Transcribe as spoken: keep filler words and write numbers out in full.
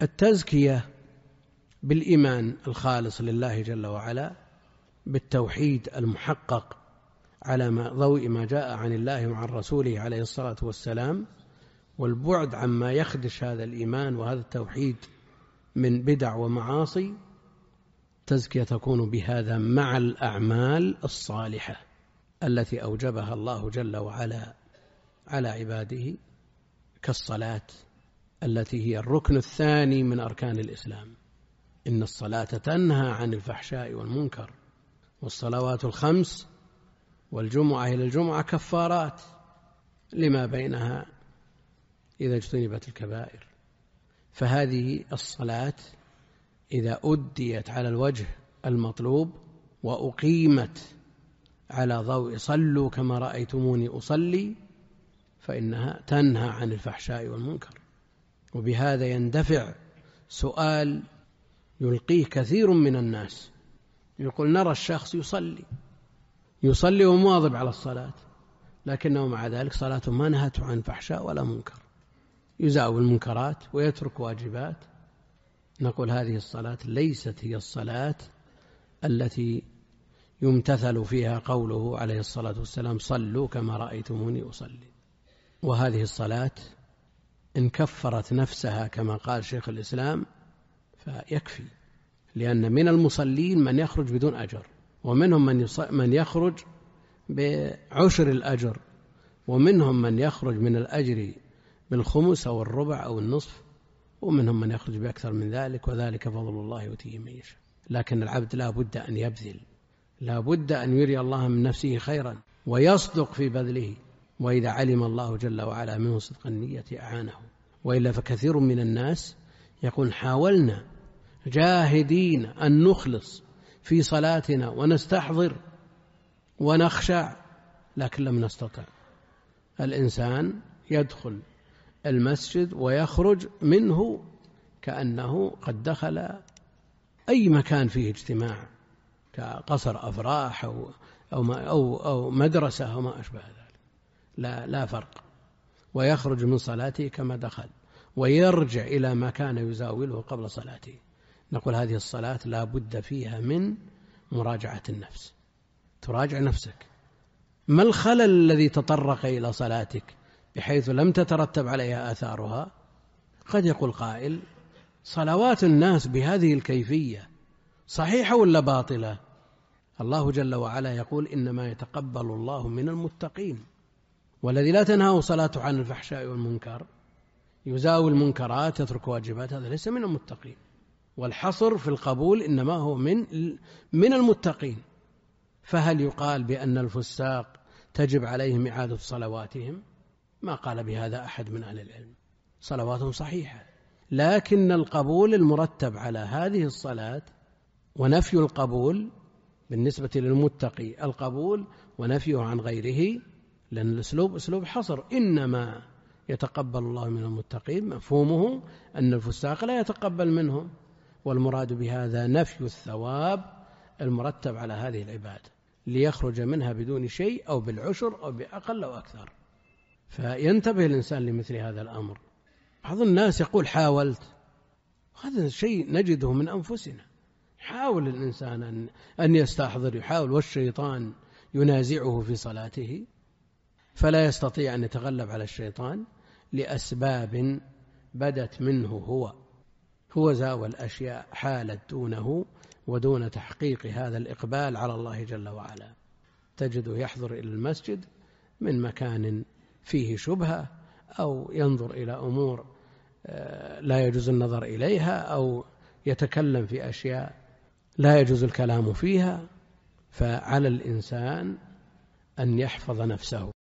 التزكية بالإيمان الخالص لله جل وعلا، بالتوحيد المحقق على ضوء ما جاء عن الله وعن رسوله عليه الصلاة والسلام، والبعد عما يخدش هذا الإيمان وهذا التوحيد من بدع ومعاصي. تزكية تكون بهذا مع الأعمال الصالحة التي أوجبها الله جل وعلا على عباده، كالصلاة التي هي الركن الثاني من أركان الإسلام. إن الصلاة تنهى عن الفحشاء والمنكر، والصلوات الخمس والجمعة إلى الجمعة كفارات لما بينها إذا اجتنبت الكبائر. فهذه الصلاة إذا أديت على الوجه المطلوب وأقيمت على ضوء صلوا كما رأيتموني أصلي، فإنها تنهى عن الفحشاء والمنكر. وبهذا يندفع سؤال يلقيه كثير من الناس، يقول نرى الشخص يصلي يصلي ومواظب على الصلاة، لكنه مع ذلك صلاته ما نهته عن فحشاء ولا منكر، يزاول المنكرات ويترك واجبات. نقول هذه الصلاة ليست هي الصلاة التي يمتثل فيها قوله عليه الصلاة والسلام صلوا كما رأيتموني أصلي. وهذه الصلاة إن كفرت نفسها كما قال شيخ الإسلام فيكفي، لأن من المصلين من يخرج بدون أجر، ومنهم من, من يخرج بعشر الأجر، ومنهم من يخرج من الأجر بالخمس أو الربع أو النصف، ومنهم من يخرج بأكثر من ذلك، وذلك فضل الله يؤتيه من يشاء. لكن العبد لا بد أن يبذل، لا بد أن يري الله من نفسه خيرا ويصدق في بذله، وإذا علم الله جل وعلا منه صدق النية أعانه. وإلا فكثير من الناس يقول حاولنا جاهدين أن نخلص في صلاتنا ونستحضر ونخشع، لكن لم نستطع. الإنسان يدخل المسجد ويخرج منه كأنه قد دخل أي مكان فيه اجتماع، كقصر أفراح أو, أو, أو, أو مدرسة أو ما أشبه ذلك، لا, لا فرق. ويخرج من صلاته كما دخل، ويرجع إلى ما كان يزاوله قبل صلاته. نقول هذه الصلاة لا بد فيها من مراجعة النفس، تراجع نفسك، ما الخلل الذي تطرق إلى صلاتك بحيث لم تترتب عليها آثارها؟ قد يقول قائل صلوات الناس بهذه الكيفية صحيحة ولا باطلة؟ الله جل وعلا يقول إنما يتقبل الله من المتقين، والذي لا تنهاه صلاته عن الفحشاء والمنكر يزاول المنكرات يترك واجبات، هذا ليس من المتقين. والحصر في القبول إنما هو من من المتقين. فهل يقال بأن الفساق تجب عليهم إعادة صلواتهم؟ ما قال بهذا أحد من أهل العلم، صلواتهم صحيحة، لكن القبول المرتب على هذه الصلاة ونفي القبول بالنسبة للمتقي القبول ونفيه عن غيره، لأن الأسلوب أسلوب حصر، إنما يتقبل الله من المتقين، مفهومه أن الفساق لا يتقبل منهم، والمراد بهذا نفي الثواب المرتب على هذه العبادة ليخرج منها بدون شيء أو بالعشر أو بأقل أو أكثر. فينتبه الإنسان لمثل هذا الأمر. بعض الناس يقول حاولت، هذا شيء نجده من أنفسنا، حاول الإنسان أن, أن يستحضر، يحاول، والشيطان ينازعه في صلاته فلا يستطيع أن يتغلب على الشيطان لأسباب بدت منه هو هو زاوى الأشياء حالت دونه ودون تحقيق هذا الإقبال على الله جل وعلا. تجده يحضر إلى المسجد من مكان فيه شبهة، أو ينظر إلى أمور لا يجوز النظر إليها، أو يتكلم في أشياء لا يجوز الكلام فيها. فعلى الإنسان أن يحفظ نفسه.